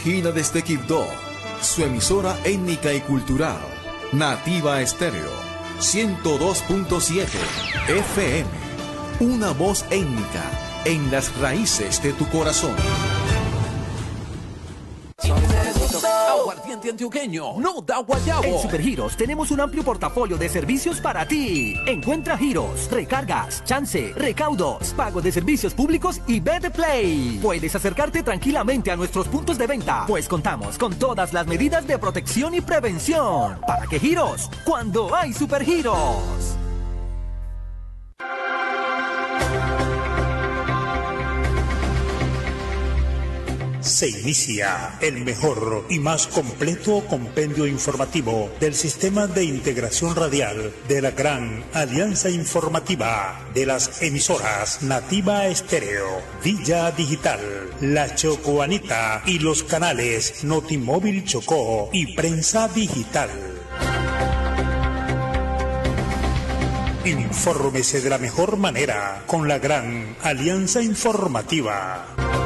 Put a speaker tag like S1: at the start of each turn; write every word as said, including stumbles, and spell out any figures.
S1: origina desde Quibdó, su emisora étnica y cultural, Nativa Estéreo, ciento dos punto siete F M, una voz étnica en las raíces de tu corazón.
S2: Aguardiente antioqueño, no da guayabo.
S3: En Supergiros tenemos un amplio portafolio de servicios para ti. Encuentra giros, recargas, chance, recaudos, pago de servicios públicos y B D Play. Puedes acercarte tranquilamente a nuestros puntos de venta, pues contamos con todas las medidas de protección y prevención. ¿Para qué giros? Cuando hay Supergiros.
S4: Se inicia el mejor y más completo compendio informativo del sistema de integración radial de la Gran Alianza Informativa de las emisoras Nativa Estéreo, Villa Digital, La Chocoanita y los canales Notimóvil Chocó y Prensa Digital. Infórmese de la mejor manera con la Gran Alianza Informativa.